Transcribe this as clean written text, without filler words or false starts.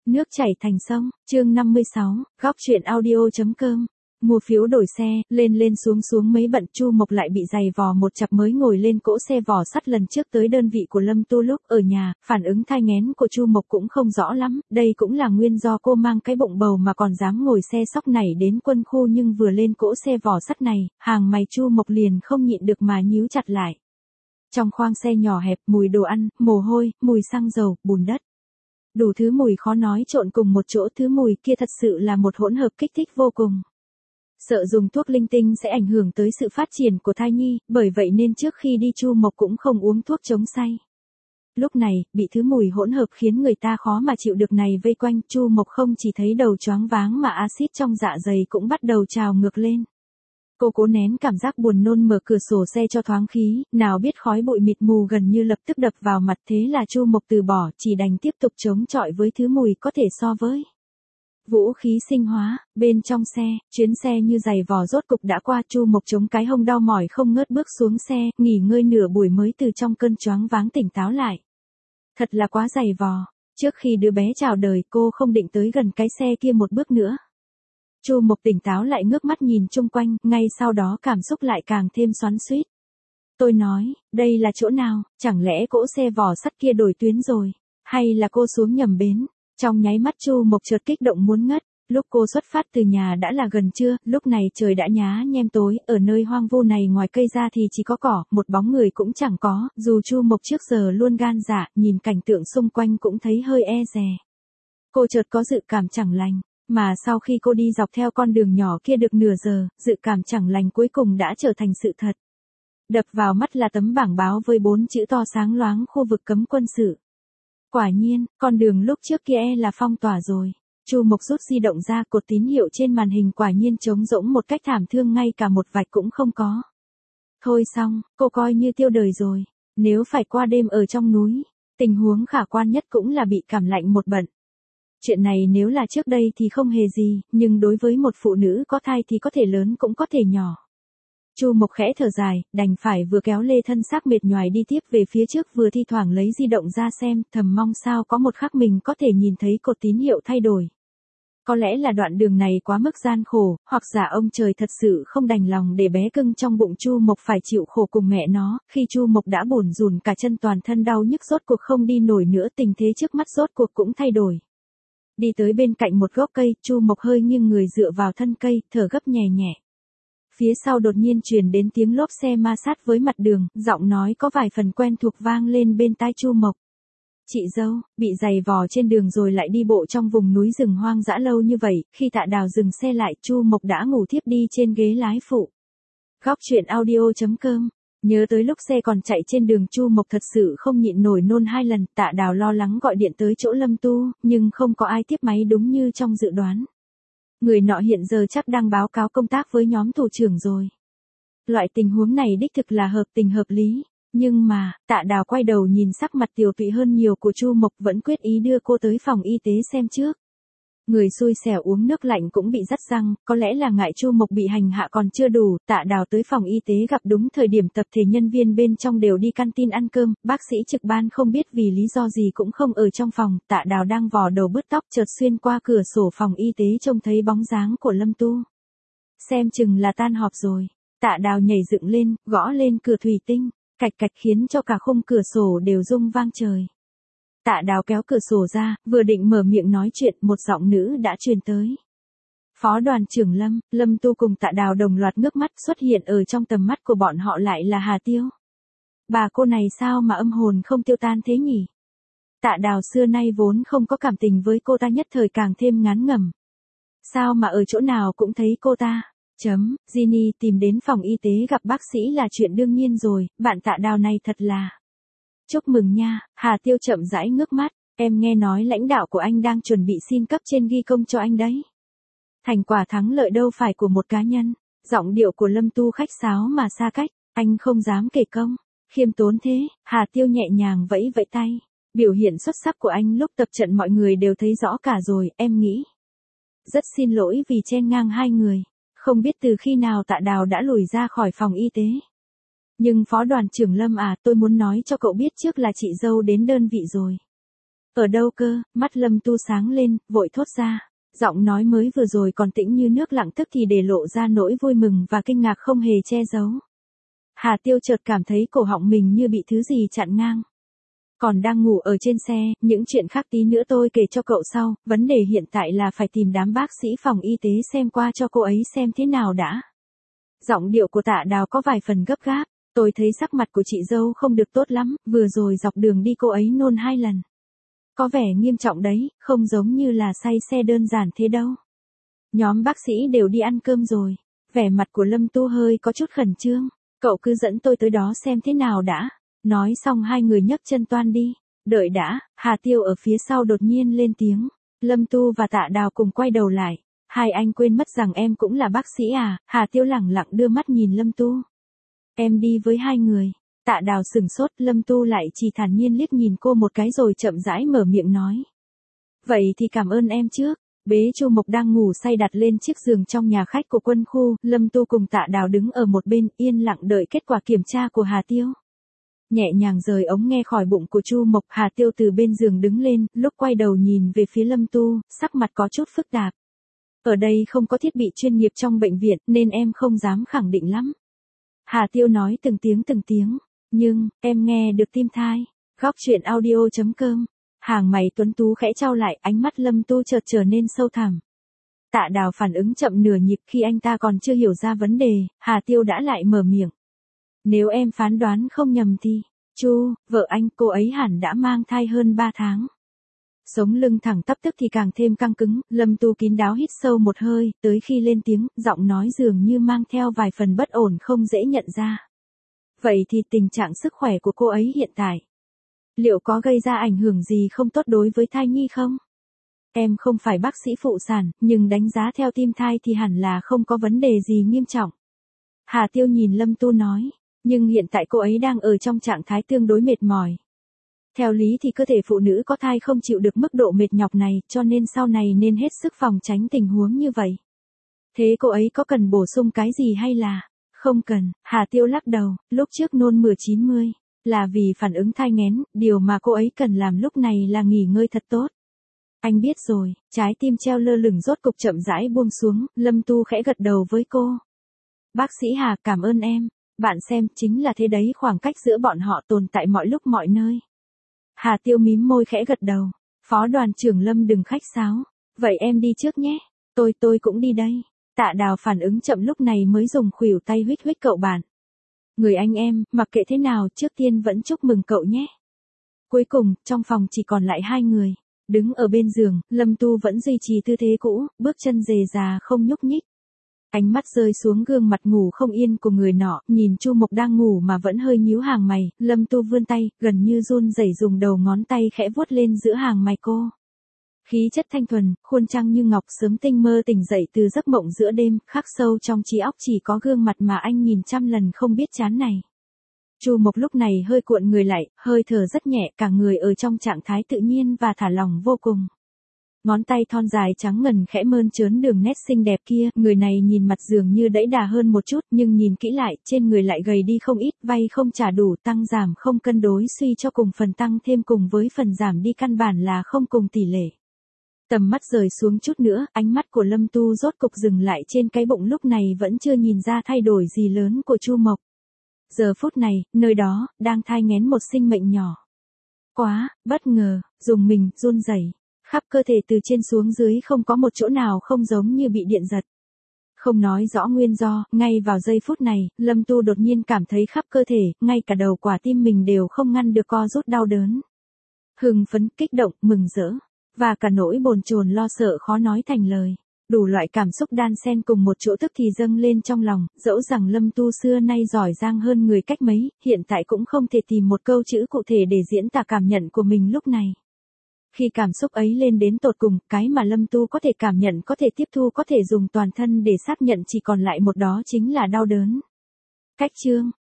Nước chảy thành sông, chương 56, góc truyện audio.com. Mua phiếu đổi xe, lên xuống mấy bận. Chu Mộc lại bị giày vò một chặp mới ngồi lên cỗ xe vò sắt lần trước tới đơn vị của Lâm Tu. Lúc ở nhà, phản ứng thai nghén của Chu Mộc cũng không rõ lắm, đây cũng là nguyên do cô mang cái bụng bầu mà còn dám ngồi xe sóc này đến quân khu, nhưng vừa lên cỗ xe vò sắt này, hàng mày Chu Mộc liền không nhịn được mà nhíu chặt lại. Trong khoang xe nhỏ hẹp, mùi đồ ăn, mồ hôi, mùi xăng dầu, bùn đất. Đủ thứ mùi khó nói trộn cùng một chỗ, thứ mùi kia thật sự là một hỗn hợp kích thích vô cùng. Sợ dùng thuốc linh tinh sẽ ảnh hưởng tới sự phát triển của thai nhi, bởi vậy nên trước khi đi Chu Mộc cũng không uống thuốc chống say. Lúc này, bị thứ mùi hỗn hợp khiến người ta khó mà chịu được này vây quanh, Chu Mộc không chỉ thấy đầu choáng váng mà axit trong dạ dày cũng bắt đầu trào ngược lên. Cô cố nén cảm giác buồn nôn, mở cửa sổ xe cho thoáng khí, nào biết khói bụi mịt mù gần như lập tức đập vào mặt, thế là Chu Mộc từ bỏ, chỉ đành tiếp tục chống chọi với thứ mùi có thể so với vũ khí sinh hóa. Bên trong xe, chuyến xe như giày vò rốt cục đã qua. Chu Mộc chống cái hông đau mỏi không ngớt bước xuống xe, nghỉ ngơi nửa buổi mới từ trong cơn choáng váng tỉnh táo lại. Thật là quá giày vò, trước khi đứa bé chào đời cô không định tới gần cái xe kia một bước nữa. Chu Mộc tỉnh táo lại, ngước mắt nhìn chung quanh, ngay sau đó cảm xúc lại càng thêm xoắn xuýt. Tôi nói, đây là chỗ nào, chẳng lẽ cỗ xe vò sắt kia đổi tuyến rồi, hay là cô xuống nhầm bến? Trong nháy mắt Chu Mộc chợt kích động muốn ngất. Lúc cô xuất phát từ nhà đã là gần trưa, lúc này trời đã nhá nhem tối, ở nơi hoang vu này ngoài cây ra thì chỉ có cỏ, một bóng người cũng chẳng có, dù Chu Mộc trước giờ luôn gan dạ, nhìn cảnh tượng xung quanh cũng thấy hơi e dè. Cô chợt có dự cảm chẳng lành. Mà sau khi cô đi dọc theo con đường nhỏ kia được nửa giờ, dự cảm chẳng lành cuối cùng đã trở thành sự thật. Đập vào mắt là tấm bảng báo với 4 chữ to sáng loáng: khu vực cấm quân sự. Quả nhiên, con đường lúc trước kia là phong tỏa rồi. Chu Mộc rút di động ra, cột tín hiệu trên màn hình quả nhiên trống rỗng một cách thảm thương, ngay cả một vạch cũng không có. Thôi xong, cô coi như tiêu đời rồi. Nếu phải qua đêm ở trong núi, tình huống khả quan nhất cũng là bị cảm lạnh một bận. Chuyện này nếu là trước đây thì không hề gì, nhưng đối với một phụ nữ có thai thì có thể lớn cũng có thể nhỏ. Chu Mộc khẽ thở dài, đành phải vừa kéo lê thân xác mệt nhoài đi tiếp về phía trước, vừa thi thoảng lấy di động ra xem, thầm mong sao có một khắc mình có thể nhìn thấy cột tín hiệu thay đổi. Có lẽ là đoạn đường này quá mức gian khổ, hoặc giả ông trời thật sự không đành lòng để bé cưng trong bụng Chu Mộc phải chịu khổ cùng mẹ nó. Khi Chu Mộc đã bủn rủn cả chân, toàn thân đau nhức, rốt cuộc không đi nổi nữa, tình thế trước mắt rốt cuộc cũng thay đổi. Đi tới bên cạnh một gốc cây, Chu Mộc hơi nghiêng người dựa vào thân cây, thở gấp nhẹ nhẹ. Phía sau đột nhiên truyền đến tiếng lốp xe ma sát với mặt đường, giọng nói có vài phần quen thuộc vang lên bên tai Chu Mộc. Chị dâu, bị giày vò trên đường rồi lại đi bộ trong vùng núi rừng hoang dã lâu như vậy, khi Tạ Đào dừng xe lại, Chu Mộc đã ngủ thiếp đi trên ghế lái phụ. Góc truyện audio.com. Nhớ tới lúc xe còn chạy trên đường, Chu Mộc thật sự không nhịn nổi nôn 2 lần. Tạ Đào lo lắng gọi điện tới chỗ Lâm Tu, nhưng không có ai tiếp máy đúng như trong dự đoán. Người nọ hiện giờ chắc đang báo cáo công tác với nhóm thủ trưởng rồi. Loại tình huống này đích thực là hợp tình hợp lý. Nhưng mà, Tạ Đào quay đầu nhìn sắc mặt tiều tụy hơn nhiều của Chu Mộc, vẫn quyết ý đưa cô tới phòng y tế xem trước. Người xui xẻo uống nước lạnh cũng bị rắt răng, có lẽ là ngại Chu Mộc bị hành hạ còn chưa đủ. Tạ Đào tới phòng y tế gặp đúng thời điểm tập thể nhân viên bên trong đều đi canteen ăn cơm, bác sĩ trực ban không biết vì lý do gì cũng không ở trong phòng. Tạ Đào đang vò đầu bứt tóc, chợt xuyên qua cửa sổ phòng y tế trông thấy bóng dáng của Lâm Tu. Xem chừng là tan họp rồi. Tạ Đào nhảy dựng lên, gõ lên cửa thủy tinh, cạch cạch khiến cho cả khung cửa sổ đều rung vang trời. Tạ Đào kéo cửa sổ ra, vừa định mở miệng nói chuyện, một giọng nữ đã truyền tới. Phó đoàn trưởng Lâm. Lâm Tu cùng Tạ Đào đồng loạt ngước mắt, xuất hiện ở trong tầm mắt của bọn họ lại là Hà Tiêu. Bà cô này sao mà âm hồn không tiêu tan thế nhỉ? Tạ Đào xưa nay vốn không có cảm tình với cô ta, nhất thời càng thêm ngán ngẩm. Sao mà ở chỗ nào cũng thấy cô ta? Ginny tìm đến phòng y tế gặp bác sĩ là chuyện đương nhiên rồi, bạn Tạ Đào này thật là... Chúc mừng nha. Hà Tiêu chậm rãi ngước mắt, em nghe nói lãnh đạo của anh đang chuẩn bị xin cấp trên ghi công cho anh đấy. Thành quả thắng lợi đâu phải của một cá nhân. Giọng điệu của Lâm Tu khách sáo mà xa cách, anh không dám kể công. Khiêm tốn thế. Hà Tiêu nhẹ nhàng vẫy vẫy tay. Biểu hiện xuất sắc của anh lúc tập trận mọi người đều thấy rõ cả rồi, em nghĩ. Rất xin lỗi vì chen ngang hai người. Không biết từ khi nào Tạ Đào đã lùi ra khỏi phòng y tế. Nhưng phó đoàn trưởng Lâm à, tôi muốn nói cho cậu biết trước là chị dâu đến đơn vị rồi. Ở đâu cơ? Mắt Lâm Tu sáng lên, vội thốt ra. Giọng nói mới vừa rồi còn tĩnh như nước lặng tức thì để lộ ra nỗi vui mừng và kinh ngạc không hề che giấu. Hà Tiêu chợt cảm thấy cổ họng mình như bị thứ gì chặn ngang. Còn đang ngủ ở trên xe, những chuyện khác tí nữa tôi kể cho cậu sau, vấn đề hiện tại là phải tìm đám bác sĩ phòng y tế xem qua cho cô ấy xem thế nào đã. Giọng điệu của Tạ Đào có vài phần gấp gáp, tôi thấy sắc mặt của chị dâu không được tốt lắm, vừa rồi dọc đường đi cô ấy nôn 2 lần. Có vẻ nghiêm trọng đấy, không giống như là say xe đơn giản thế đâu. Nhóm bác sĩ đều đi ăn cơm rồi, vẻ mặt của Lâm Tu hơi có chút khẩn trương, cậu cứ dẫn tôi tới đó xem thế nào đã. Nói xong hai người nhấc chân toan đi. Đợi đã, Hà Tiêu ở phía sau đột nhiên lên tiếng. Lâm Tu và Tạ Đào cùng quay đầu lại. Hai anh quên mất rằng em cũng là bác sĩ à? Hà Tiêu lẳng lặng đưa mắt nhìn Lâm Tu. Em đi với hai người. Tạ Đào sửng sốt, Lâm Tu lại chỉ thản nhiên liếc nhìn cô một cái rồi chậm rãi mở miệng nói. Vậy thì cảm ơn em trước. Bế Chu Mộc đang ngủ say đặt lên chiếc giường trong nhà khách của quân khu. Lâm Tu cùng Tạ Đào đứng ở một bên yên lặng đợi kết quả kiểm tra của Hà Tiêu. Nhẹ nhàng rời ống nghe khỏi bụng của Chu Mộc, Hà Tiêu từ bên giường đứng lên, lúc quay đầu nhìn về phía Lâm Tu, sắc mặt có chút phức tạp. Ở đây không có thiết bị chuyên nghiệp trong bệnh viện, nên em không dám khẳng định lắm. Hà Tiêu nói từng tiếng, nhưng, em nghe được tim thai. Góc truyện audio.com. Hàng mày tuấn tú khẽ trao lại, ánh mắt Lâm Tu chợt trở nên sâu thẳm. Tạ Đào phản ứng chậm nửa nhịp, khi anh ta còn chưa hiểu ra vấn đề, Hà Tiêu đã lại mở miệng. Nếu em phán đoán không nhầm thì, Chu, vợ anh, cô ấy hẳn đã mang thai hơn 3 tháng. Sống lưng thẳng tắp tức thì càng thêm căng cứng, Lâm Tu kín đáo hít sâu một hơi, tới khi lên tiếng, giọng nói dường như mang theo vài phần bất ổn không dễ nhận ra. Vậy thì tình trạng sức khỏe của cô ấy hiện tại, liệu có gây ra ảnh hưởng gì không tốt đối với thai nhi không? Em không phải bác sĩ phụ sản, nhưng đánh giá theo tim thai thì hẳn là không có vấn đề gì nghiêm trọng. Hà Tiêu nhìn Lâm Tu nói. Nhưng hiện tại cô ấy đang ở trong trạng thái tương đối mệt mỏi. Theo lý thì cơ thể phụ nữ có thai không chịu được mức độ mệt nhọc này, cho nên sau này nên hết sức phòng tránh tình huống như vậy. Thế cô ấy có cần bổ sung cái gì hay là? Không cần, Hà Tiêu lắc đầu, lúc trước nôn mửa 90, là vì phản ứng thai nghén, điều mà cô ấy cần làm lúc này là nghỉ ngơi thật tốt. Anh biết rồi, trái tim treo lơ lửng rốt cục chậm rãi buông xuống, Lâm Tu khẽ gật đầu với cô. Bác sĩ Hà, cảm ơn em. Bạn xem, chính là thế đấy, khoảng cách giữa bọn họ tồn tại mọi lúc mọi nơi. Hà Tiêu mím môi khẽ gật đầu. Phó đoàn trưởng Lâm đừng khách sáo. Vậy em đi trước nhé. Tôi cũng đi đây. Tạ Đào phản ứng chậm lúc này mới dùng khuỷu tay huých huých cậu bạn. Người anh em, mặc kệ thế nào, trước tiên vẫn chúc mừng cậu nhé. Cuối cùng, trong phòng chỉ còn lại hai người. Đứng ở bên giường, Lâm Tu vẫn duy trì tư thế cũ, bước chân rề rà không nhúc nhích. Ánh mắt rơi xuống gương mặt ngủ không yên của người nọ, nhìn Chu Mộc đang ngủ mà vẫn hơi nhíu hàng mày, Lâm Tu vươn tay, gần như run rẩy dùng đầu ngón tay khẽ vuốt lên giữa hàng mày cô. Khí chất thanh thuần, khuôn trăng như ngọc, sớm tinh mơ tỉnh dậy từ giấc mộng giữa đêm, khắc sâu trong trí óc chỉ có gương mặt mà anh nhìn trăm lần không biết chán này. Chu Mộc lúc này hơi cuộn người lại, hơi thở rất nhẹ, cả người ở trong trạng thái tự nhiên và thả lỏng vô cùng. Ngón tay thon dài trắng ngần khẽ mơn trớn đường nét xinh đẹp kia, người này nhìn mặt dường như đẫy đà hơn một chút, nhưng nhìn kỹ lại, trên người lại gầy đi không ít, vay không trả đủ, tăng giảm không cân đối, suy cho cùng phần tăng thêm cùng với phần giảm đi căn bản là không cùng tỷ lệ. Tầm mắt rời xuống chút nữa, ánh mắt của Lâm Tu rốt cục dừng lại trên cái bụng lúc này vẫn chưa nhìn ra thay đổi gì lớn của Chu Mộc. Giờ phút này, nơi đó, đang thai nghén một sinh mệnh nhỏ. Quá, bất ngờ, dùng mình, run rẩy. Khắp cơ thể từ trên xuống dưới không có một chỗ nào không giống như bị điện giật. Không nói rõ nguyên do, ngay vào giây phút này, Lâm Tu đột nhiên cảm thấy khắp cơ thể, ngay cả đầu quả tim mình đều không ngăn được co rút đau đớn. Hưng phấn, kích động, mừng rỡ, và cả nỗi bồn chồn lo sợ khó nói thành lời. Đủ loại cảm xúc đan xen cùng một chỗ tức thì dâng lên trong lòng, dẫu rằng Lâm Tu xưa nay giỏi giang hơn người cách mấy, hiện tại cũng không thể tìm một câu chữ cụ thể để diễn tả cảm nhận của mình lúc này. Khi cảm xúc ấy lên đến tột cùng, cái mà Lâm Tu có thể cảm nhận, có thể tiếp thu, có thể dùng toàn thân để xác nhận chỉ còn lại một đó chính là đau đớn. Cách chương